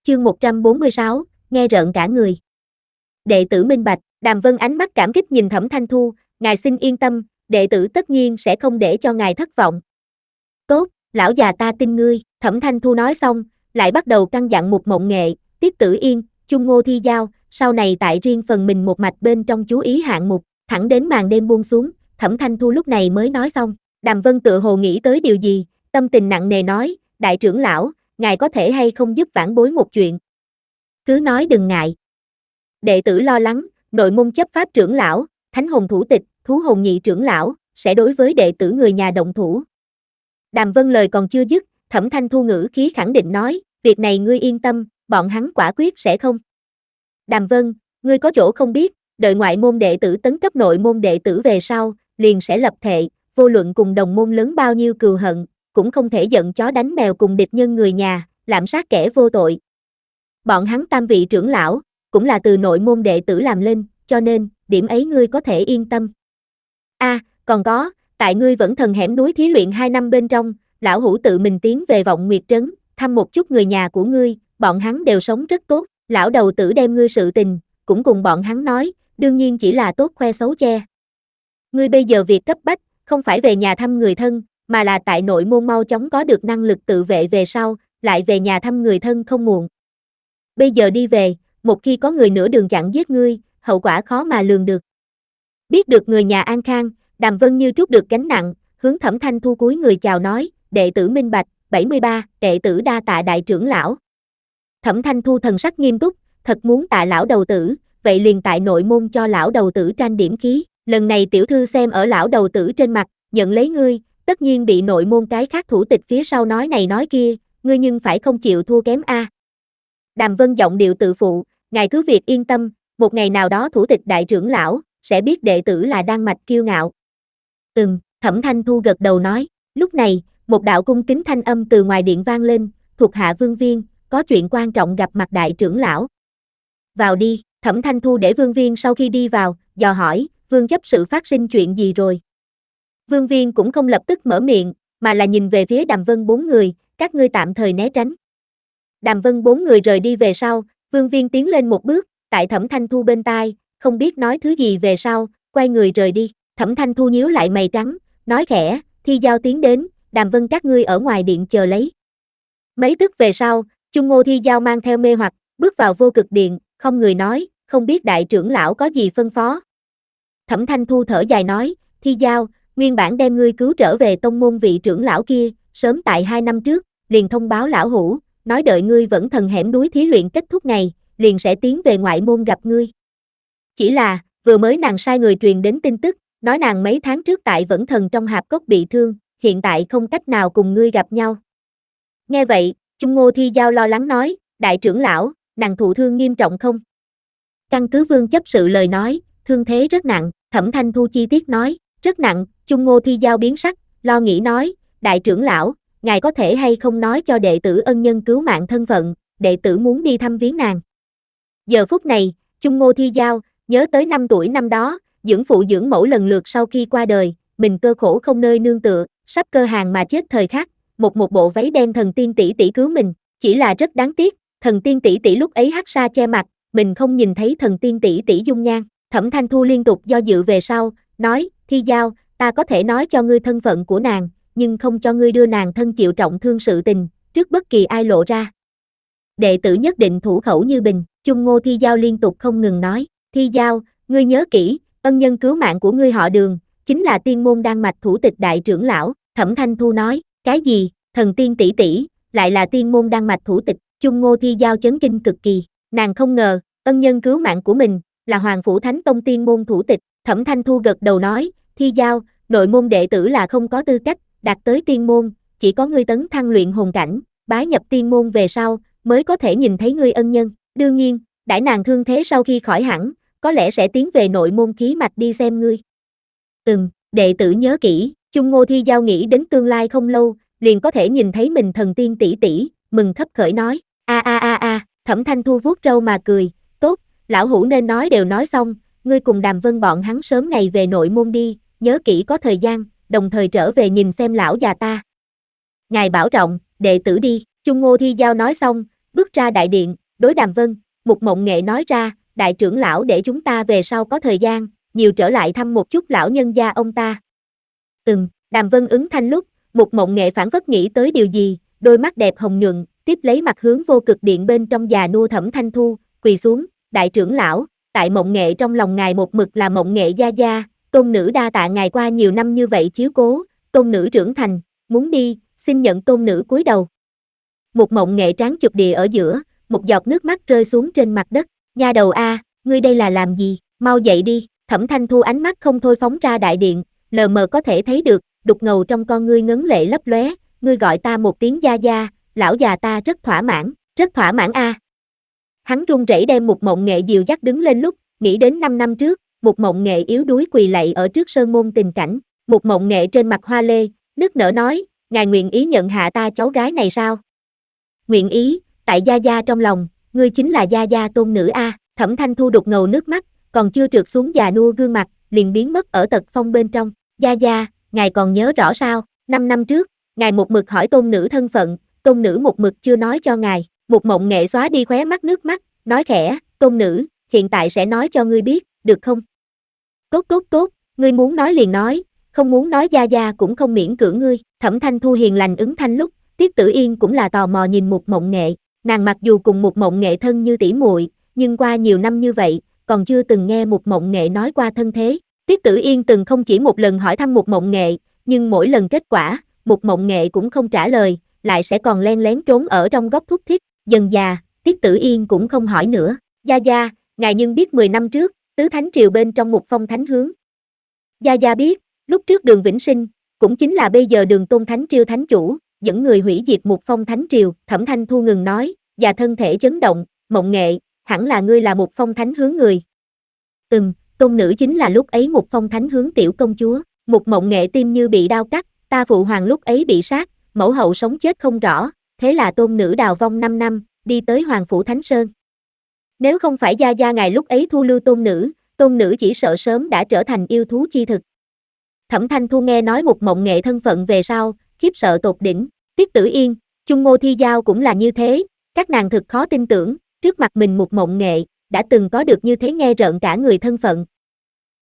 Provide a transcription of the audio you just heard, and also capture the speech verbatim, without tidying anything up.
Chương một trăm bốn mươi sáu, nghe rợn cả người. Đệ tử minh bạch, Đàm Vân ánh mắt cảm kích nhìn Thẩm Thanh Thu, ngài xin yên tâm, đệ tử tất nhiên sẽ không để cho ngài thất vọng. Tốt, lão già ta tin ngươi, Thẩm Thanh Thu nói xong, lại bắt đầu căn dặn Mục Mộng Nghệ, Tiết Tử Yên, Chung Ngô Thi Giao, sau này tại riêng phần mình một mạch bên trong chú ý hạng mục, thẳng đến màn đêm buông xuống, Thẩm Thanh Thu lúc này mới nói xong. Đàm Vân tựa hồ nghĩ tới điều gì, tâm tình nặng nề nói, đại trưởng lão, ngài có thể hay không giúp vãn bối một chuyện? Cứ nói đừng ngại. Đệ tử lo lắng, nội môn chấp pháp trưởng lão, thánh hồn thủ tịch, thú hồn nhị trưởng lão, sẽ đối với đệ tử người nhà động thủ. Đàm Vân lời còn chưa dứt, Thẩm Thanh Thu ngữ khí khẳng định nói, việc này ngươi yên tâm, bọn hắn quả quyết sẽ không. Đàm Vân, ngươi có chỗ không biết, đợi ngoại môn đệ tử tấn cấp nội môn đệ tử về sau, liền sẽ lập thệ, vô luận cùng đồng môn lớn bao nhiêu cừu hận, cũng không thể giận chó đánh mèo cùng địch nhân người nhà, lạm sát kẻ vô tội. Bọn hắn tam vị trưởng lão, cũng là từ nội môn đệ tử làm lên, cho nên, điểm ấy ngươi có thể yên tâm. A, à, còn có, tại ngươi vẫn thần hẻm núi thí luyện hai năm bên trong, lão hủ tự mình tiến về vọng nguyệt trấn, thăm một chút người nhà của ngươi, bọn hắn đều sống rất tốt, lão đầu tử đem ngươi sự tình, cũng cùng bọn hắn nói, đương nhiên chỉ là tốt khoe xấu che. Ngươi bây giờ việc cấp bách, không phải về nhà thăm người thân, mà là tại nội môn mau chóng có được năng lực tự vệ về sau, lại về nhà thăm người thân không muộn. Bây giờ đi về, một khi có người nửa đường chặn giết ngươi, hậu quả khó mà lường được. Biết được người nhà an khang, Đàm Vân như trút được gánh nặng, hướng Thẩm Thanh Thu cúi người chào nói, đệ tử minh bạch, bảy mươi ba, đệ tử đa tạ đại trưởng lão. Thẩm Thanh Thu thần sắc nghiêm túc, thật muốn tạ lão đầu tử, vậy liền tại nội môn cho lão đầu tử tranh điểm khí, lần này tiểu thư xem ở lão đầu tử trên mặt, nhận lấy ngươi, tất nhiên bị nội môn cái khác thủ tịch phía sau nói này nói kia, ngươi nhưng phải không chịu thua kém a. Đàm Vân giọng điệu tự phụ, ngài cứ việc yên tâm, một ngày nào đó thủ tịch đại trưởng lão, sẽ biết đệ tử là đan mạch kiêu ngạo. Ừm, Thẩm Thanh Thu gật đầu nói, lúc này, một đạo cung kính thanh âm từ ngoài điện vang lên, thuộc hạ Vương Viên, có chuyện quan trọng gặp mặt đại trưởng lão. Vào đi, Thẩm Thanh Thu để Vương Viên sau khi đi vào, dò hỏi, Vương chấp sự phát sinh chuyện gì rồi? Vương Viên cũng không lập tức mở miệng, mà là nhìn về phía Đàm Vân bốn người, các ngươi tạm thời né tránh. Đàm Vân bốn người rời đi về sau, Vương Viên tiến lên một bước, tại Thẩm Thanh Thu bên tai, không biết nói thứ gì về sau, quay người rời đi. Thẩm Thanh Thu nhíu lại mày trắng, nói khẽ, Thi Giao tiến đến, Đàm Vân các ngươi ở ngoài điện chờ lấy. Mấy tức về sau, Chung Ngô Thi Giao mang theo mê hoặc, bước vào vô cực điện, không người nói, không biết đại trưởng lão có gì phân phó. Thẩm Thanh Thu thở dài nói, Thi Giao, nguyên bản đem ngươi cứu trở về tông môn vị trưởng lão kia, sớm tại hai năm trước, liền thông báo lão hủ, nói đợi ngươi vẫn thần hẻm núi thí luyện kết thúc ngày, liền sẽ tiến về ngoại môn gặp ngươi. Chỉ là, vừa mới nàng sai người truyền đến tin tức, nói nàng mấy tháng trước tại vẫn thần trong hạp cốc bị thương, hiện tại không cách nào cùng ngươi gặp nhau. Nghe vậy, Chung Ngô Thi Giao lo lắng nói, đại trưởng lão, nàng thụ thương nghiêm trọng không? Căn cứ Vương chấp sự lời nói, thương thế rất nặng, Thẩm Thanh Thu chi tiết nói, rất nặng, Chung Ngô Thi Giao biến sắc, lo nghĩ nói, đại trưởng lão, ngài có thể hay không nói cho đệ tử ân nhân cứu mạng thân phận, đệ tử muốn đi thăm viếng nàng. Giờ phút này, Chung Ngô Thi Giao, nhớ tới năm tuổi năm đó, dưỡng phụ dưỡng mẫu lần lượt sau khi qua đời, mình cơ khổ không nơi nương tựa, sắp cơ hàng mà chết thời khắc, một một bộ váy đen thần tiên tỷ tỷ cứu mình, chỉ là rất đáng tiếc, thần tiên tỷ tỷ lúc ấy hắc sa che mặt, mình không nhìn thấy thần tiên tỷ tỷ dung nhan. Thẩm Thanh Thu liên tục do dự về sau, nói, Thi Giao, ta có thể nói cho ngươi thân phận của nàng, nhưng không cho ngươi đưa nàng thân chịu trọng thương sự tình, trước bất kỳ ai lộ ra. Đệ tử nhất định thủ khẩu như bình, Chung Ngô Thi Giao liên tục không ngừng nói, Thi Giao, ngươi nhớ kỹ, ân nhân cứu mạng của ngươi họ Đường, chính là tiên môn đan mạch thủ tịch đại trưởng lão. Thẩm Thanh Thu nói, cái gì, thần tiên tỷ tỷ, lại là tiên môn đan mạch thủ tịch. Chung Ngô Thi Giao chấn kinh cực kỳ, nàng không ngờ, ân nhân cứu mạng của mình, là Hoàng Phủ Thánh Tông tiên môn thủ tịch. Thẩm Thanh Thu gật đầu nói, Thi Giao, nội môn đệ tử là không có tư cách, đạt tới tiên môn, chỉ có ngươi tấn thăng luyện hồn cảnh, bái nhập tiên môn về sau, mới có thể nhìn thấy ngươi ân nhân. Đương nhiên, đãi nàng thương thế sau khi khỏi hẳn, có lẽ sẽ tiến về nội môn khí mạch đi xem ngươi. Ừm, đệ tử nhớ kỹ, Chung Ngô Thi Giao nghĩ đến tương lai không lâu, liền có thể nhìn thấy mình thần tiên tỷ tỷ, mừng khấp khởi nói, a a a a, Thẩm Thanh Thu vuốt râu mà cười, tốt, lão hủ nên nói đều nói xong, ngươi cùng Đàm Vân bọn hắn sớm ngày về nội môn đi, nhớ kỹ có thời gian, đồng thời trở về nhìn xem lão già ta. Ngài bảo trọng, đệ tử đi, Chung Ngô Thi Giao nói xong, bước ra đại điện, đối Đàm Vân, Mục Mộng Nghệ nói ra, đại trưởng lão để chúng ta về sau có thời gian, nhiều trở lại thăm một chút lão nhân gia ông ta. Ừm, Đàm Vân ứng thanh lúc, Mục Mộng Nghệ phảng phất nghĩ tới điều gì, đôi mắt đẹp hồng nhuận, tiếp lấy mặt hướng vô cực điện bên trong già nua Thẩm Thanh Thu, quỳ xuống, đại trưởng lão, tại Mộng Nghệ trong lòng ngài một mực là Mộng Nghệ gia gia, tôn nữ đa tạ ngài qua nhiều năm như vậy chiếu cố, tôn nữ trưởng thành, muốn đi, xin nhận tôn nữ cúi đầu. Mục Mộng Nghệ trán chụp địa ở giữa, một giọt nước mắt rơi xuống trên mặt đất, nha đầu a, ngươi đây là làm gì, mau dậy đi, Thẩm Thanh Thu ánh mắt không thôi phóng ra đại điện, lờ mờ có thể thấy được, đục ngầu trong con ngươi ngấn lệ lấp lóe, ngươi gọi ta một tiếng gia gia, lão già ta rất thỏa mãn, rất thỏa mãn a. Hắn run rẩy đem Mục Mộng Nghệ dìu dắt đứng lên lúc, nghĩ đến năm năm trước, Mục Mộng Nghệ yếu đuối quỳ lạy ở trước sơn môn tình cảnh, Mục Mộng Nghệ trên mặt hoa lê, nức nở nói, ngài nguyện ý nhận hạ ta cháu gái này sao? Nguyện ý, tại gia gia trong lòng, ngươi chính là gia gia tôn nữ a. Thẩm Thanh Thu đục ngầu nước mắt, còn chưa trượt xuống già nua gương mặt, liền biến mất ở tật phong bên trong. Gia gia, ngài còn nhớ rõ sao? Năm năm trước, ngài một mực hỏi tôn nữ thân phận, tôn nữ một mực chưa nói cho ngài. Mục Mộng Nghệ xóa đi khóe mắt nước mắt, nói khẽ, tôn nữ, hiện tại sẽ nói cho ngươi biết, được không? Tốt tốt tốt, ngươi muốn nói liền nói, không muốn nói gia gia cũng không miễn cưỡng ngươi. Thẩm Thanh Thu hiền lành ứng thanh lúc, Tiết Tử Yên cũng là tò mò nhìn Mục Mộng Nghệ, nàng mặc dù cùng Mục Mộng Nghệ thân như tỷ muội, nhưng qua nhiều năm như vậy, còn chưa từng nghe Mục Mộng Nghệ nói qua thân thế. Tiết Tử Yên từng không chỉ một lần hỏi thăm Mục Mộng Nghệ, nhưng mỗi lần kết quả, Mục Mộng Nghệ cũng không trả lời, lại sẽ còn len lén trốn ở trong góc thúc thiết. Dần già, Tiết Tử Yên cũng không hỏi nữa. Gia gia, ngài nhưng biết mười năm trước, tứ thánh triều bên trong Mục Phong thánh hướng. Gia gia biết, lúc trước Đường Vĩnh Sinh, cũng chính là bây giờ Đường Tôn Thánh Triều thánh chủ, dẫn người hủy diệt Mục Phong thánh triều. Thẩm Thanh Thu ngừng nói, và thân thể chấn động, Mộng Nghệ, hẳn là ngươi là Mục Phong thánh hướng người. Ừm, tôn nữ chính là lúc ấy Mục Phong thánh hướng tiểu công chúa. Mục Mộng Nghệ tim như bị đau cắt, ta phụ hoàng lúc ấy bị sát, mẫu hậu sống chết không rõ, thế là tôn nữ đào vong năm năm, đi tới Hoàng Phủ Thánh Sơn. Nếu không phải gia gia ngài lúc ấy thu lưu tôn nữ, tôn nữ chỉ sợ sớm đã trở thành yêu thú chi thực. Thẩm Thanh Thu nghe nói Mục Mộng Nghệ thân phận về sau, khiếp sợ tột đỉnh. Tiết Tử Yên, Chung Ngô Thi Giao cũng là như thế, các nàng thực khó tin tưởng, trước mặt mình Mục Mộng Nghệ, đã từng có được như thế nghe rợn cả người thân phận,